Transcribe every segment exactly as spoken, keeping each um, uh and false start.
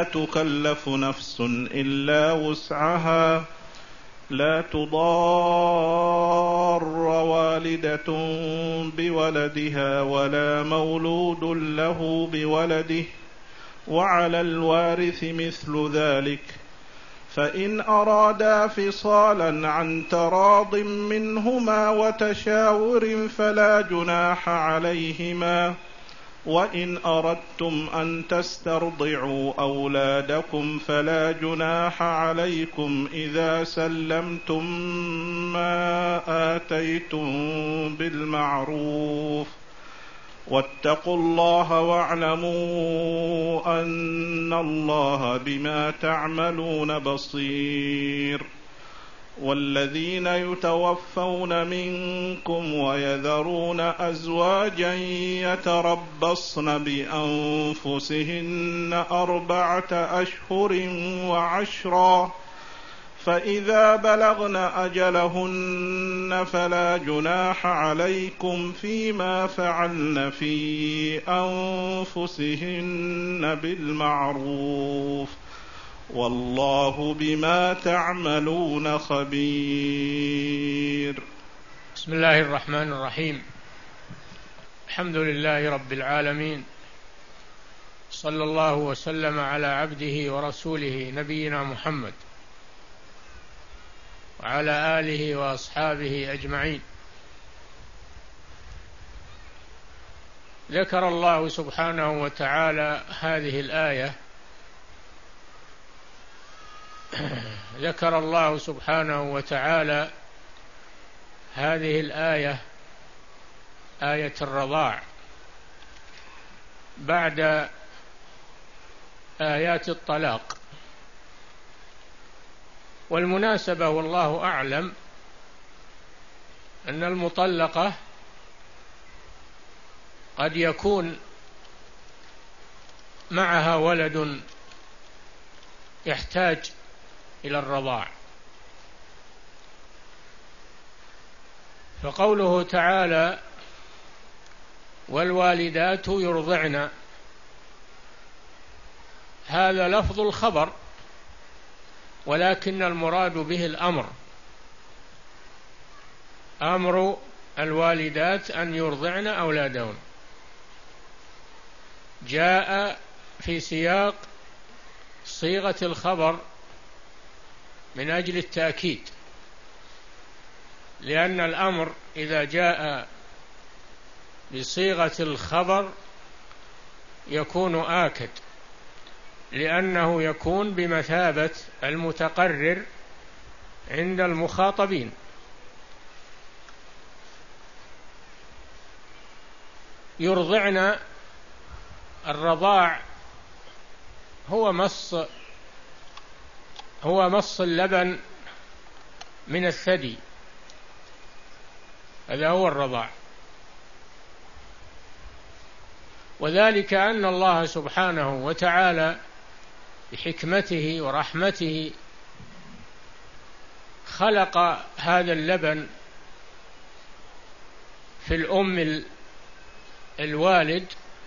تكلف نفس إلا وسعها لا تضار والدة بولدها ولا مولود له بولده وعلى الوارث مثل ذلك فإن أرادا فصالا عن تراض منهما وتشاور فلا جناح عليهما وإن أردتم أن تسترضعوا أولادكم فلا جناح عليكم إذا سلمتم ما آتيتم بالمعروف واتقوا الله واعلموا أن الله بما تعملون بصير والذين يتوفون منكم ويذرون أزواجا يتربصن بأنفسهن أربعة أشهر وعشرا فإذا بلغن أجلهن فلا جناح عليكم فيما فعلن في أنفسهن بالمعروف والله بما تعملون خبير. بسم الله الرحمن الرحيم. الحمد لله رب العالمين، صلى الله وسلم على عبده ورسوله نبينا محمد وعلى آله وأصحابه أجمعين. ذكر الله سبحانه وتعالى هذه الآية ذكر الله سبحانه وتعالى هذه الآية آية الرضاع بعد آيات الطلاق، والمناسبة والله أعلم أن المطلقة قد يكون معها ولد يحتاج إلى الرضاع، فقوله تعالى والوالدات يرضعن، هذا لفظ الخبر ولكن المراد به الأمر، أمر الوالدات أن يرضعن أولادهن، جاء في سياق صيغة الخبر من أجل التأكيد، لأن الأمر إذا جاء بصيغة الخبر يكون آكد، لأنه يكون بمثابة المتقرر عند المخاطبين. يرضعن، الرضاع هو مص هو مص اللبن من الثدي، هذا هو الرضاع، وذلك أن الله سبحانه وتعالى بحكمته ورحمته خلق هذا اللبن في الأم الوالد،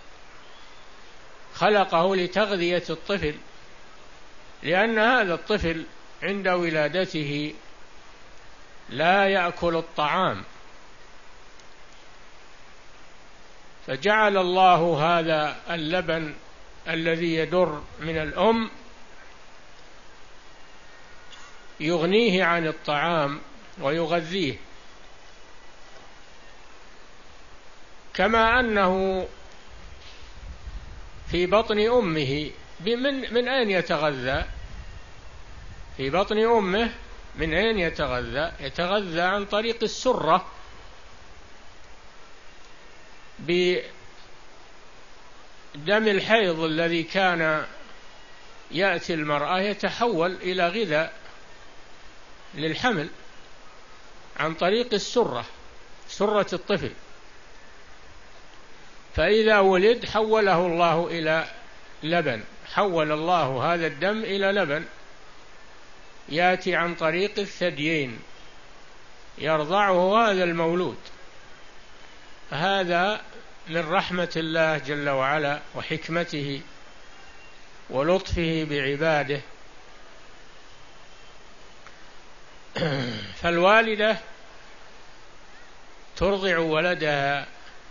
خلقه لتغذية الطفل، لأن هذا الطفل عند ولادته لا يأكل الطعام، فجعل الله هذا اللبن الذي يدر من الأم يغنيه عن الطعام ويغذيه، كما أنه في بطن أمه من, من أين يتغذى؟ في بطن أمه من أين يتغذى؟ يتغذى عن طريق السرة، بدم الحيض الذي كان يأتي المرأة يتحول إلى غذاء للحمل عن طريق السرة، سرة الطفل، فإذا ولد حوله الله إلى لبن، حول الله هذا الدم إلى لبن يأتي عن طريق الثديين يرضعه هذا المولود. هذا من رحمة الله جل وعلا وحكمته ولطفه بعباده. فالوالدة ترضع ولدها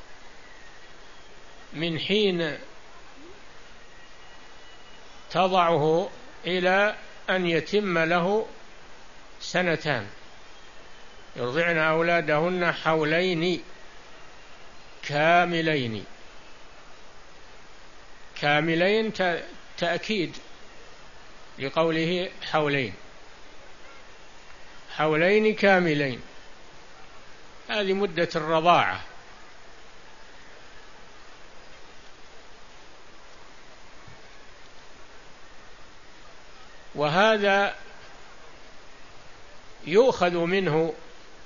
من حين تضعه إلى أن يتم له سنتان. يرضعن أولادهن حولين كاملين. كاملين تأكيد لقوله حولين، حولين كاملين، هذه مدة الرضاعة. وهذا يؤخذ منه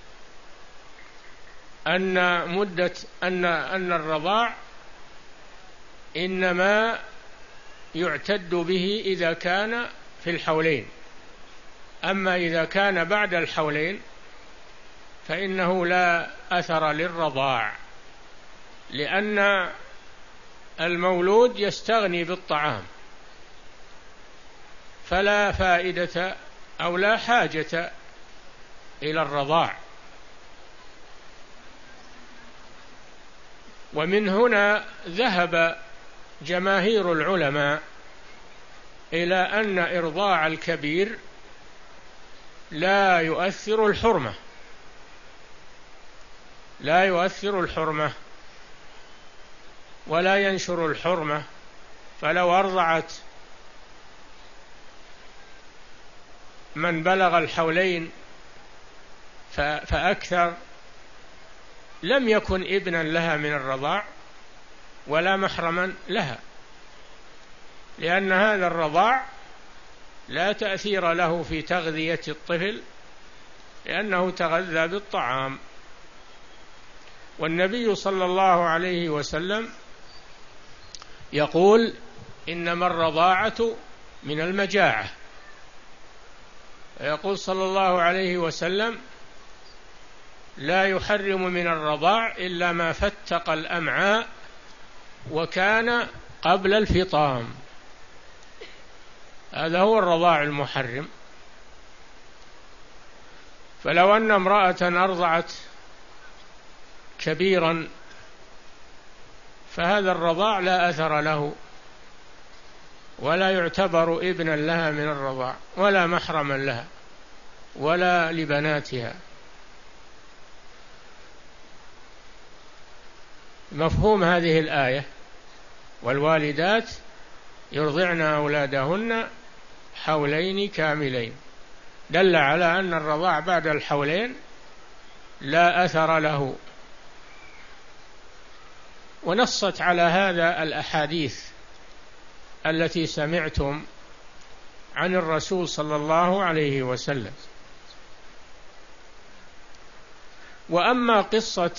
أن مدة أن أن الرضاع إنما يعتد به إذا كان في الحولين، أما إذا كان بعد الحولين فإنه لا أثر للرضاع، لأن المولود يستغني بالطعام، فلا فائدة أو لا حاجة إلى الرضاع. ومن هنا ذهب جماهير العلماء إلى أن إرضاع الكبير لا يؤثر الحرمة، لا يؤثر الحرمة ولا ينشر الحرمة. فلو أرضعت من بلغ الحولين فأكثر لم يكن ابنا لها من الرضاع ولا محرما لها، لأن هذا الرضاع لا تأثير له في تغذية الطفل، لأنه تغذى بالطعام. والنبي صلى الله عليه وسلم يقول: إنما الرضاعة من المجاعة. يقول صلى الله عليه وسلم: لا يحرم من الرضاع إلا ما فتق الأمعاء وكان قبل الفطام. هذا هو الرضاع المحرم. فلو أن امرأة أرضعت كبيرا فهذا الرضاع لا أثر له ولا يعتبر ابنا لها من الرضاع ولا محرما لها ولا لبناتها. مفهوم هذه الآية: والوالدات يرضعن أولادهن حولين كاملين، دل على أن الرضاع بعد الحولين لا أثر له. ونصت على هذا الأحاديث التي سمعتم عن الرسول صلى الله عليه وسلم. وأما قصة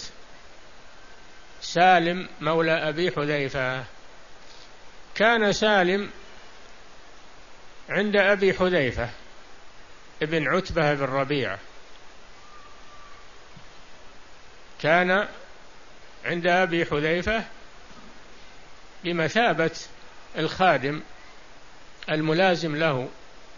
سالم مولى أبي حذيفة، كان سالم عند أبي حذيفة ابن عتبة بن ربيعة، كان عند أبي حذيفة بمثابة الخادم الملازم له،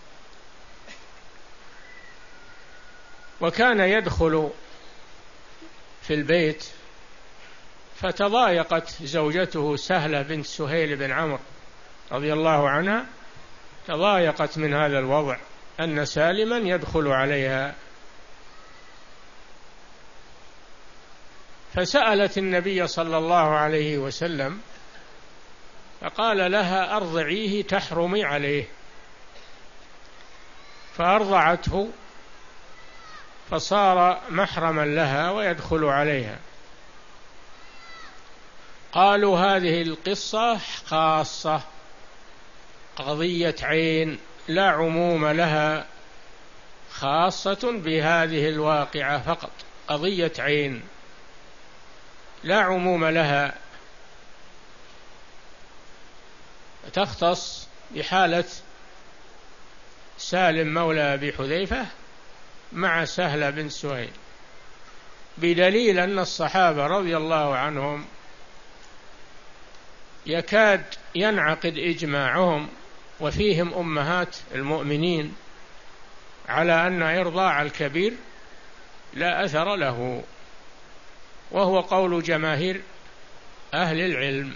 وكان يدخل في البيت، فتضايقت زوجته سهلة بنت سهيل بن عمرو رضي الله عنها، تضايقت من هذا الوضع أن سالما يدخل عليها، فسألت النبي صلى الله عليه وسلم فقال لها: أرضعيه تحرمي عليه. فأرضعته فصار محرما لها ويدخل عليها. قالوا: هذه القصة خاصة، قضية عين لا عموم لها، خاصة بهذه الواقعة فقط، قضية عين لا عموم لها، تختص بحالة سالم مولى أبي حذيفة مع سهلة بن سهيل، بدليل أن الصحابة رضي الله عنهم يكاد ينعقد إجماعهم وفيهم أمهات المؤمنين على أن إرضاع الكبير لا أثر له، وهو قول جماهير أهل العلم.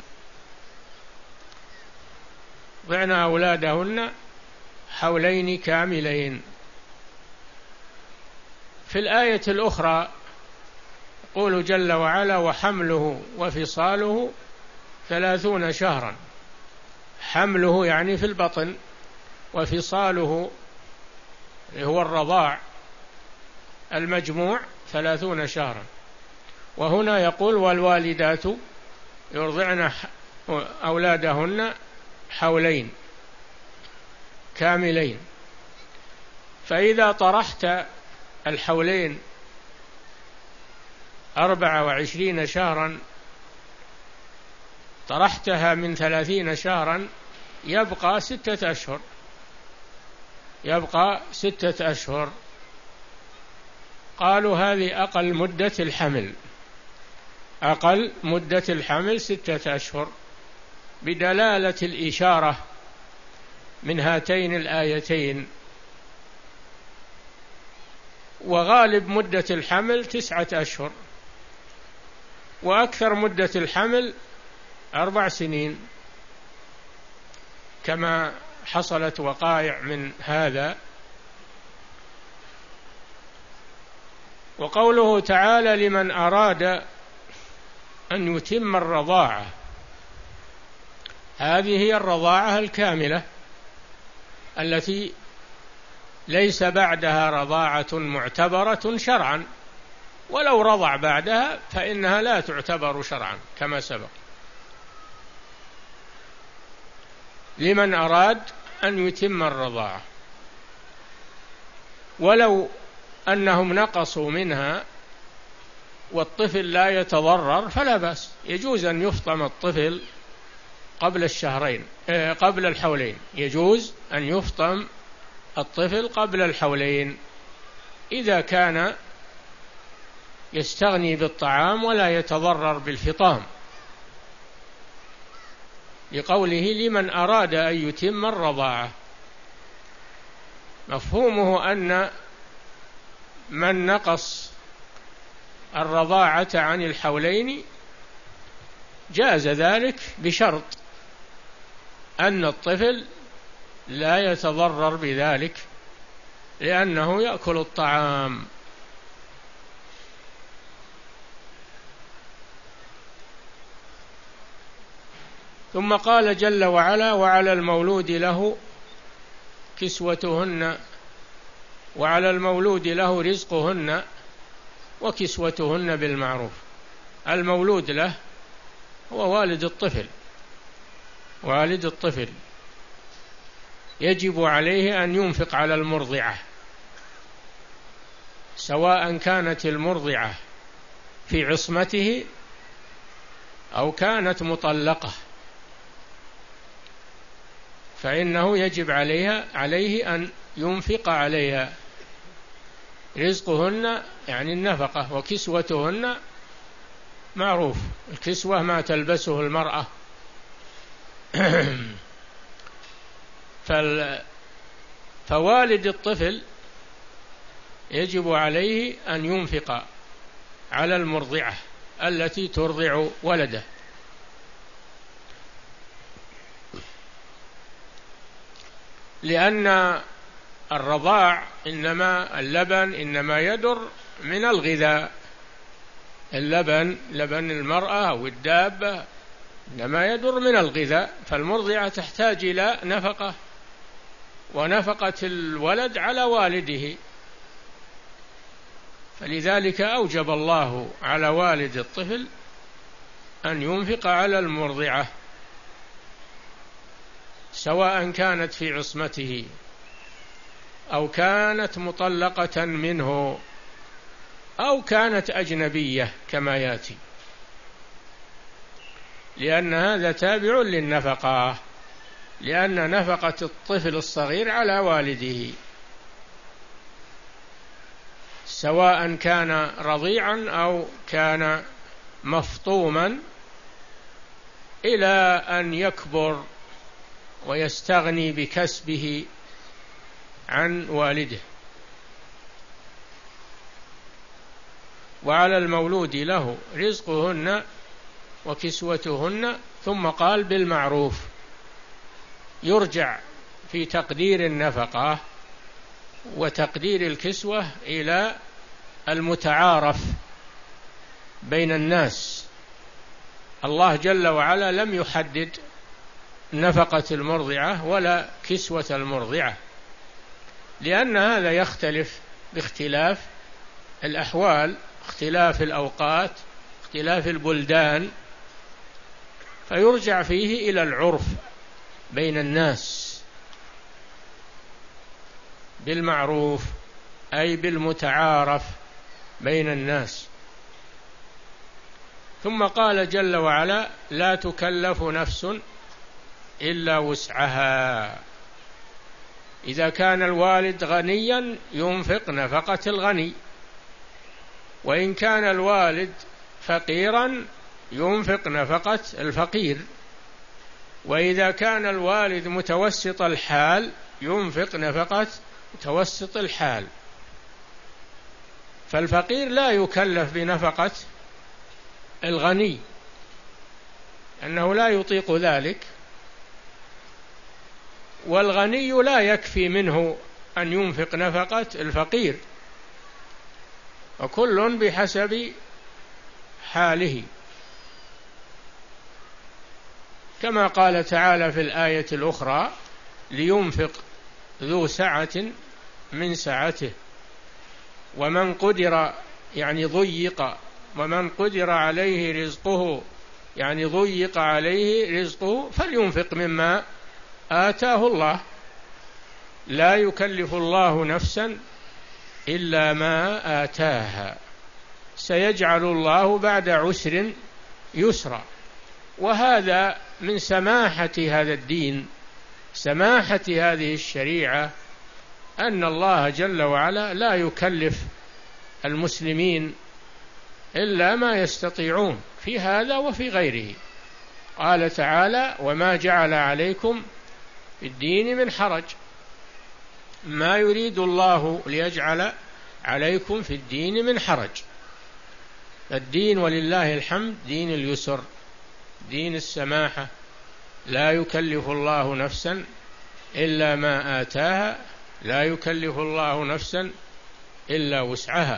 ضعن أولادهن حولين كاملين. في الآية الأخرى يقول جل وعلا: وحمله وفصاله ثلاثون شهرا. حمله يعني في البطن، وفصاله هو الرضاع المجموع ثلاثون شهرا. وهنا يقول: والوالدات يرضعن أولادهن حولين كاملين. فإذا طرحت الحولين أربعة وعشرين شهرا، طرحتها من ثلاثين شهرا، يبقى ستة أشهر يبقى ستة أشهر. قالوا هذه أقل مدة الحمل، أقل مدة الحمل ستة أشهر، بدلالة الإشارة من هاتين الآيتين. وغالب مدة الحمل تسعة أشهر، وأكثر مدة الحمل أربع سنين، كما حصلت وقائع من هذا. وقوله تعالى: لمن أراد أن يتم الرضاعة، هذه هي الرضاعة الكاملة التي ليس بعدها رضاعة معتبرة شرعا، ولو رضع بعدها فإنها لا تعتبر شرعا كما سبق. لمن أراد أن يتم الرضاعة، ولو أنهم نقصوا منها والطفل لا يتضرر فلا بأس، يجوز أن يفطم الطفل قبل الشهرين قبل الحولين، يجوز أن يفطم الطفل قبل الحولين إذا كان يستغني بالطعام ولا يتضرر بالفطام، لقوله: لمن أراد أن يتم الرضاعة. مفهومه أن من نقص الرضاعة عن الحولين جاز ذلك بشرط أن الطفل لا يتضرر بذلك لأنه يأكل الطعام. ثم قال جل وعلا: وعلى المولود له كسوتهن وعلى المولود له رزقهن وكسوتهن بالمعروف. المولود له هو والد الطفل، والد الطفل يجب عليه أن ينفق على المرضعة، سواء كانت المرضعة في عصمته أو كانت مطلقة، فإنه يجب عليها عليه أن ينفق عليها. رزقهن يعني النفقة، وكسوتهن معروف، الكسوة ما تلبسه المرأة. فوالد الطفل يجب عليه أن ينفق على المرضعة التي ترضع ولده، لأن الرضاع إنما اللبن إنما يدر من الغذاء، اللبن لبن المرأة أو الدابة إنما يدر من الغذاء، فالمرضعة تحتاج إلى نفقة، ونفقة الولد على والده، فلذلك أوجب الله على والد الطفل أن ينفق على المرضعة، سواء كانت في عصمته أو كانت مطلقة منه أو كانت أجنبية كما يأتي، لأن هذا تابع للنفقة، لأن نفقة الطفل الصغير على والده، سواء كان رضيعا أو كان مفطوما إلى أن يكبر ويستغني بكسبه عن والده. وعلى المولود له رزقهن وكسوتهن، ثم قال بالمعروف. يرجع في تقدير النفقة وتقدير الكسوة إلى المتعارف بين الناس. الله جل وعلا لم يحدد نفقة المرضعة ولا كسوة المرضعة، لأن هذا يختلف باختلاف الأحوال، اختلاف الأوقات، اختلاف البلدان، فيرجع فيه إلى العرف بين الناس بالمعروف، أي بالمتعارف بين الناس. ثم قال جل وعلا: لا تكلف نفس إلا وسعها. إذا كان الوالد غنيا ينفق نفقة الغني، وإن كان الوالد فقيرا ينفق نفقة الفقير، وإذا كان الوالد متوسط الحال ينفق نفقة متوسط الحال. فالفقير لا يكلف بنفقة الغني أنه لا يطيق ذلك، والغني لا يكفي منه أن ينفق نفقة الفقير، وكل بحسب حاله، كما قال تعالى في الآية الأخرى: لينفق ذو سعة من سعته، ومن قدر يعني ضيق، ومن قدر عليه رزقه يعني ضيق عليه رزقه فلينفق مما آتاه الله، لا يكلف الله نفسا إلا ما آتاها، سيجعل الله بعد عسر يسرا. وهذا من سماحة هذا الدين، سماحة هذه الشريعة، أن الله جل وعلا لا يكلف المسلمين إلا ما يستطيعون في هذا وفي غيره. قال تعالى: وما جعل عليكم في الدين من حرج، ما يريد الله ليجعل عليكم في الدين من حرج. الدين ولله الحمد دين اليسر، دين السماحة، لا يكلف الله نفسا إلا ما آتاها، لا يكلف الله نفسا إلا وسعها.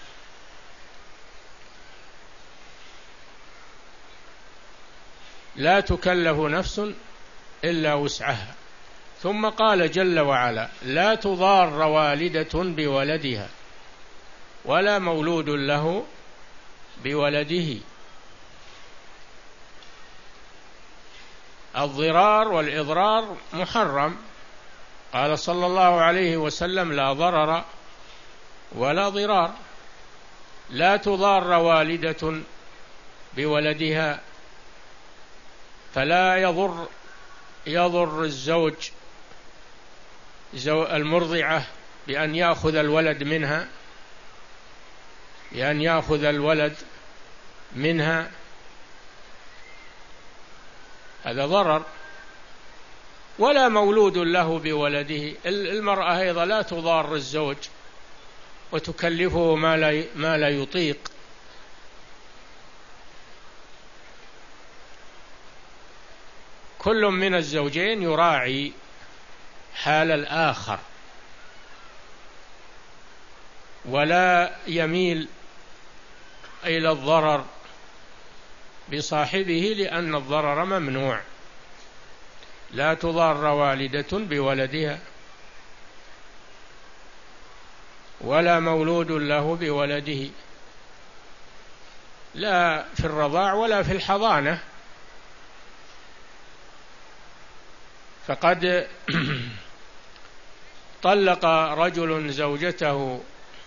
لا تكلف نفس إلا وسعها. ثم قال جل وعلا: لا تضار والدة بولدها ولا مولود له بولده. الضرار والإضرار محرم. قال صلى الله عليه وسلم: لا ضرر ولا ضرار. لا تضار والدة بولدها، فلا يضر يضر الزوج المرضعة بأن يأخذ الولد منها بأن يأخذ الولد منها هذا ضرر، ولا مولود له بولده. المرأة أيضا لا تضار الزوج وتكلفه ما لا ما لا يطيق. كل من الزوجين يراعي حال الآخر ولا يميل إلى الضرر بصاحبه، لأن الضرر ممنوع. لا تضار والدة بولدها ولا مولود له بولده، لا في الرضاع ولا في الحضانة. فقد طلق رجل زوجته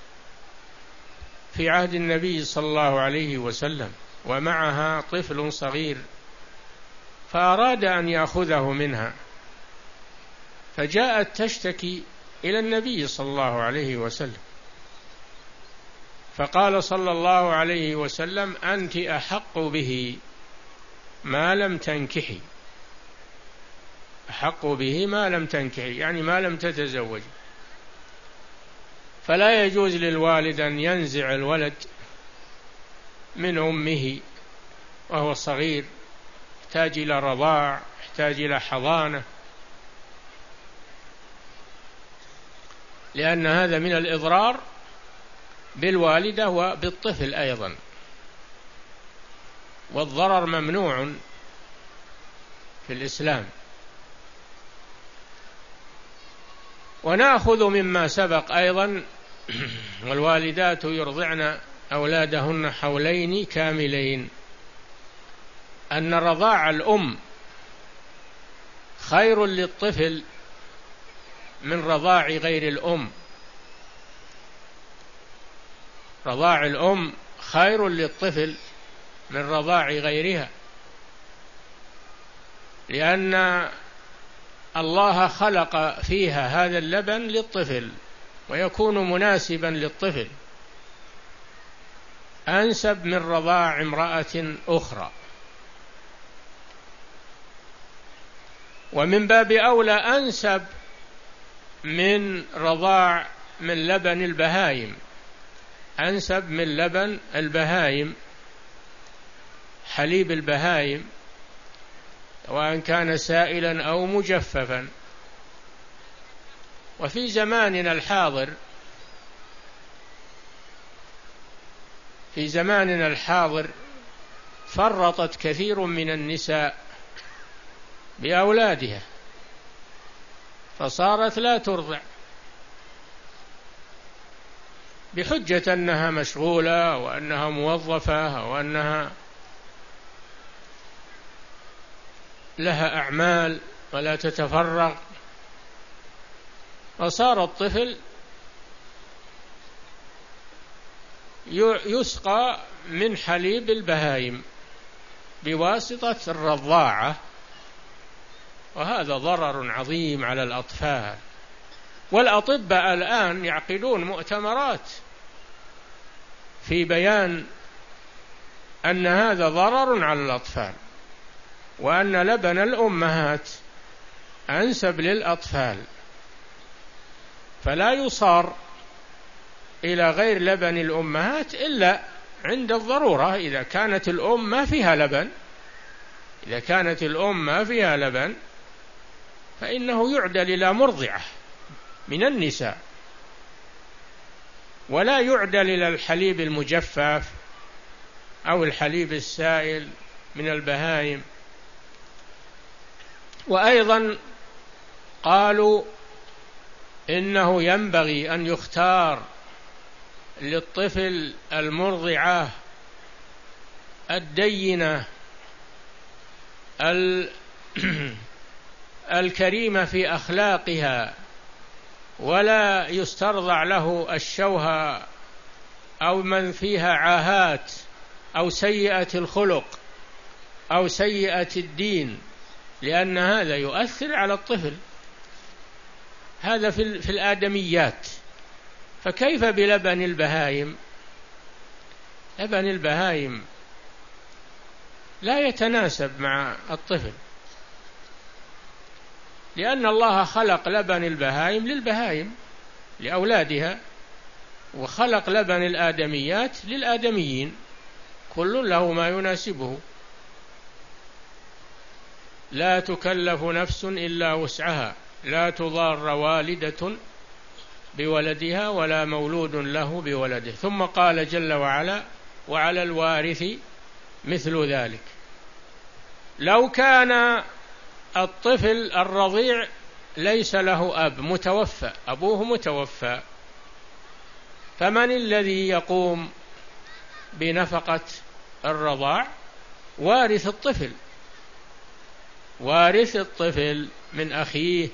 في عهد النبي صلى الله عليه وسلم ومعها طفل صغير، فأراد أن يأخذه منها، فجاءت تشتكي إلى النبي صلى الله عليه وسلم، فقال صلى الله عليه وسلم: أنت أحق به ما لم تنكحي، أحق به ما لم تنكحي، يعني ما لم تتزوج. فلا يجوز للوالد أن ينزع الولد من أمه وهو صغير، يحتاج إلى رضاع، يحتاج إلى حضانة، لأن هذا من الإضرار بالوالدة وبالطفل أيضا، والضرر ممنوع في الإسلام. ونأخذ مما سبق أيضا والوالدات يرضعن أولادهن حولين كاملين، أن رضاع الأم خير للطفل من رضاع غير الأم. رضاع الأم خير للطفل من رضاع غيرها، لأن الله خلق فيها هذا اللبن للطفل ويكون مناسبا للطفل أنسب من رضاع امرأة أخرى. ومن باب أولى أنسب من رضاع من لبن البهائم، أنسب من لبن البهائم، حليب البهائم، سواء كان سائلا أو مجففا. وفي زماننا الحاضر في زماننا الحاضر فرطت كثير من النساء بأولادها، فصارت لا ترضع بحجة أنها مشغولة وأنها موظفة وأنها لها أعمال ولا تتفرغ، وصار الطفل يسقى من حليب البهائم بواسطة الرضاعة، وهذا ضرر عظيم على الأطفال. والأطباء الآن يعقدون مؤتمرات في بيان أن هذا ضرر على الأطفال، وأن لبن الأمهات أنسب للأطفال، فلا يصار إلى غير لبن الأمهات إلا عند الضرورة. إذا كانت الأم ما فيها لبن إذا كانت الأم ما فيها لبن فإنه يعدل إلى مرضعة من النساء، ولا يعدل إلى الحليب المجفف أو الحليب السائل من البهائم. وأيضا قالوا إنه ينبغي أن يختار للطفل المرضعة الدينة الكريمة في أخلاقها، ولا يسترضع له الشوهة أو من فيها عاهات أو سيئة الخلق أو سيئة الدين، لأن هذا يؤثر على الطفل. هذا في, في الآدميات، فكيف بلبن البهائم؟ لبن البهائم لا يتناسب مع الطفل، لأن الله خلق لبن البهائم للبهائم لأولادها، وخلق لبن الآدميات للآدميين، كل له ما يناسبه. لا تكلف نفس إلا وسعها، لا تضار والدة بولدها ولا مولود له بولده. ثم قال جل وعلا: وعلى الوارث مثل ذلك. لو كان الطفل الرضيع ليس له أب، متوفى، أبوه متوفى، فمن الذي يقوم بنفقة الرضاع؟ وارث الطفل، وارث الطفل من أخيه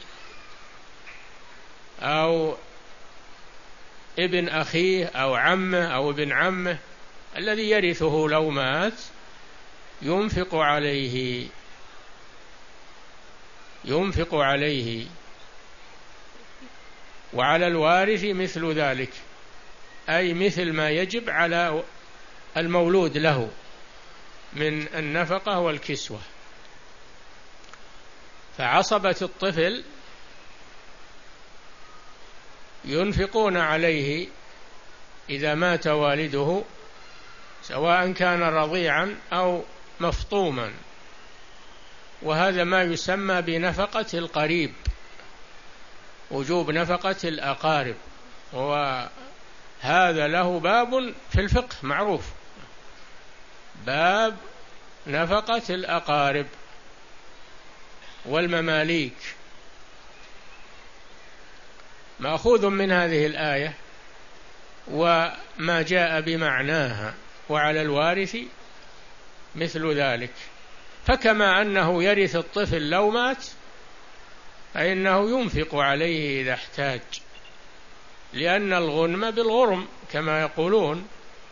أو ابن أخيه أو عمه أو ابن عمه، الذي يرثه لو مات ينفق عليه ينفق عليه وعلى الوارث مثل ذلك، أي مثل ما يجب على المولود له من النفقة والكسوة. فعصبة الطفل ينفقون عليه إذا مات والده، سواء كان رضيعا أو مفطوما، وهذا ما يسمى بنفقة القريب، وجوب نفقة الأقارب، وهذا له باب في الفقه معروف، باب نفقة الأقارب والمماليك، مأخوذ من هذه الآية وما جاء بمعناها، وعلى الوارث مثل ذلك. فكما أنه يرث الطفل لو مات فإنه ينفق عليه إذا احتاج، لأن الغنم بالغرم كما يقولون.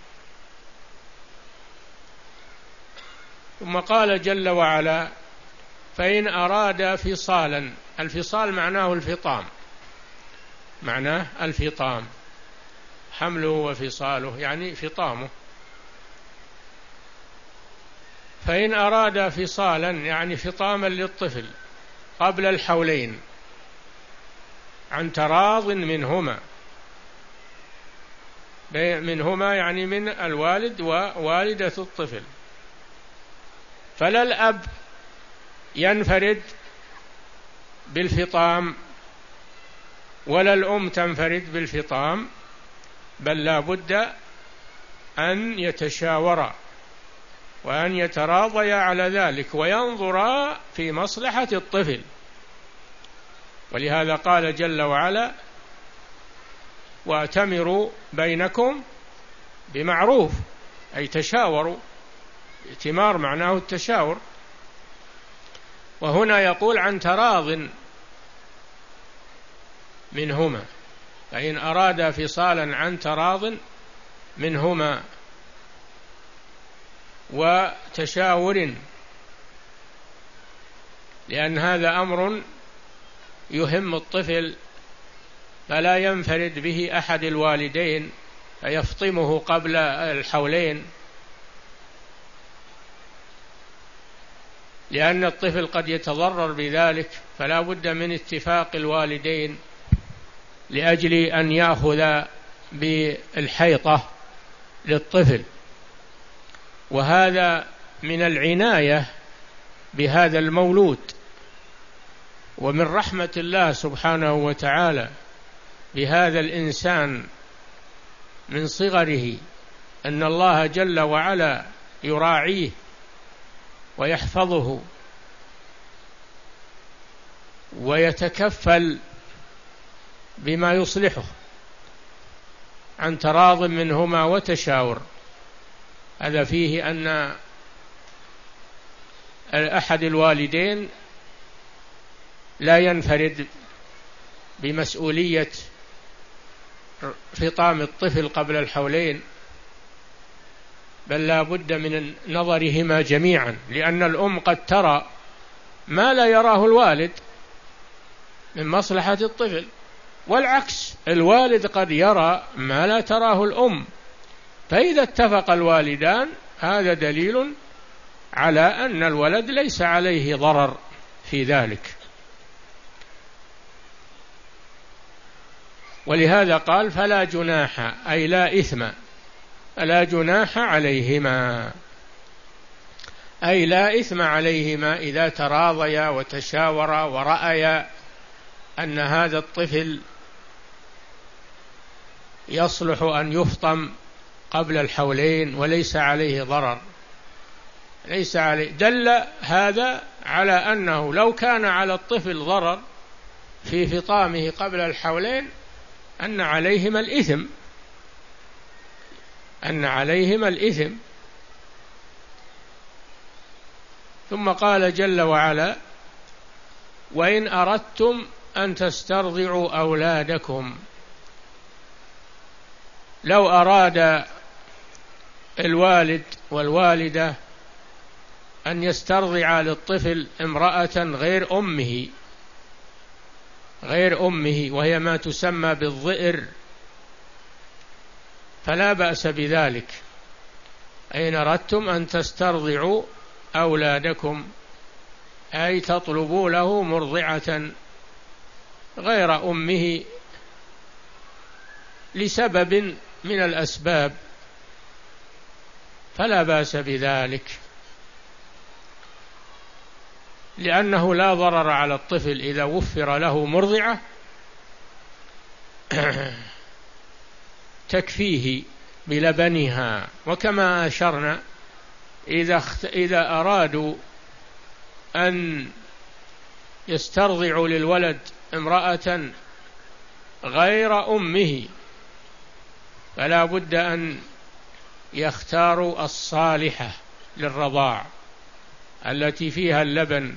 ثم قال جل وعلا: فإن أراد فصالا. الفصال معناه الفطام، معناه الفطام، حمله وفصاله يعني فطامه. فإن أراد فصالا يعني فطاما للطفل قبل الحولين عن تراض منهما، منهما يعني من الوالد ووالدة الطفل، فلا الأب ينفرد بالفطام ولا الأم تنفرد بالفطام، بل لا بد أن يتشاورا وأن يتراضيا على ذلك وينظرا في مصلحة الطفل. ولهذا قال جل وعلا: وأتمروا بينكم بمعروف، أي تشاوروا. ائتمار معناه التشاور، وهنا يقول عن تراض منهما، فإن أراد فصالا عن تراض منهما وتشاور، لأن هذا أمر يهم الطفل، فلا ينفرد به أحد الوالدين فيفطمه قبل الحولين، لأن الطفل قد يتضرر بذلك، فلا بد من اتفاق الوالدين لأجل أن يأخذ بالحيطة للطفل. وهذا من العناية بهذا المولود، ومن رحمة الله سبحانه وتعالى بهذا الإنسان من صغره، أن الله جل وعلا يراعيه ويحفظه ويتكفل بما يصلحه عن تراض منهما وتشاور. هذا فيه أن أحد الوالدين لا ينفرد بمسؤولية فطام الطفل قبل الحولين، بل لا بد من نظرهما جميعا، لأن الأم قد ترى ما لا يراه الوالد من مصلحة الطفل، والعكس، الوالد قد يرى ما لا تراه الأم، فإذا اتفق الوالدان هذا دليل على أن الولد ليس عليه ضرر في ذلك. ولهذا قال: فلا جناح، أي لا إثم، فلا جناح عليهما، أي لا إثم عليهما إذا تراضيا وتشاورا ورأيا أن هذا الطفل يصلح أن يفطم قبل الحولين وليس عليه ضرر، ليس عليه. دل هذا على أنه لو كان على الطفل ضرر في فطامه قبل الحولين أن عليهما الإثم، أن عليهما الإثم. ثم قال جل وعلا: وإن أردتم أن تسترضعوا أولادكم. لو أراد الوالد والوالدة أن يسترضع للطفل امرأة غير أمه، غير أمه وهي ما تسمى بالظئر، فلا بأس بذلك. إن أردتم أن تسترضعوا أولادكم، أي تطلبوا له مرضعة غير أمه لسبب من الأسباب، فلا بأس بذلك، لأنه لا ضرر على الطفل إذا وفر له مرضعة تكفيه بلبنها. وكما أشرنا إذا إذا أرادوا أن يسترضعوا للولد امرأة غير أمه فلا بد أن يختاروا الصالحة للرضاع التي فيها اللبن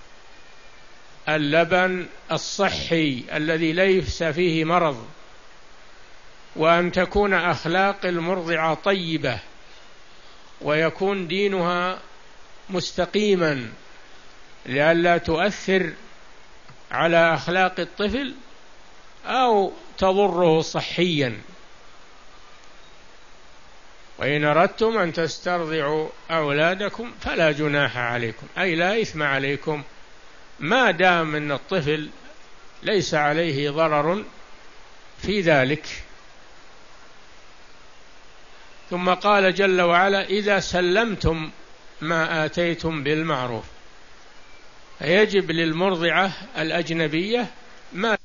اللبن الصحي الذي ليس فيه مرض، وأن تكون أخلاق المرضعة طيبة، ويكون دينها مستقيما لئلا تؤثر على أخلاق الطفل أو تضره صحيا. وإن أردتم أن تسترضعوا أولادكم فلا جناح عليكم، أي لا إثم عليكم ما دام أن الطفل ليس عليه ضرر في ذلك. ثم قال جل وعلا: إذا سلمتم ما آتيتم بالمعروف، يجب للمرضعة الأجنبية ما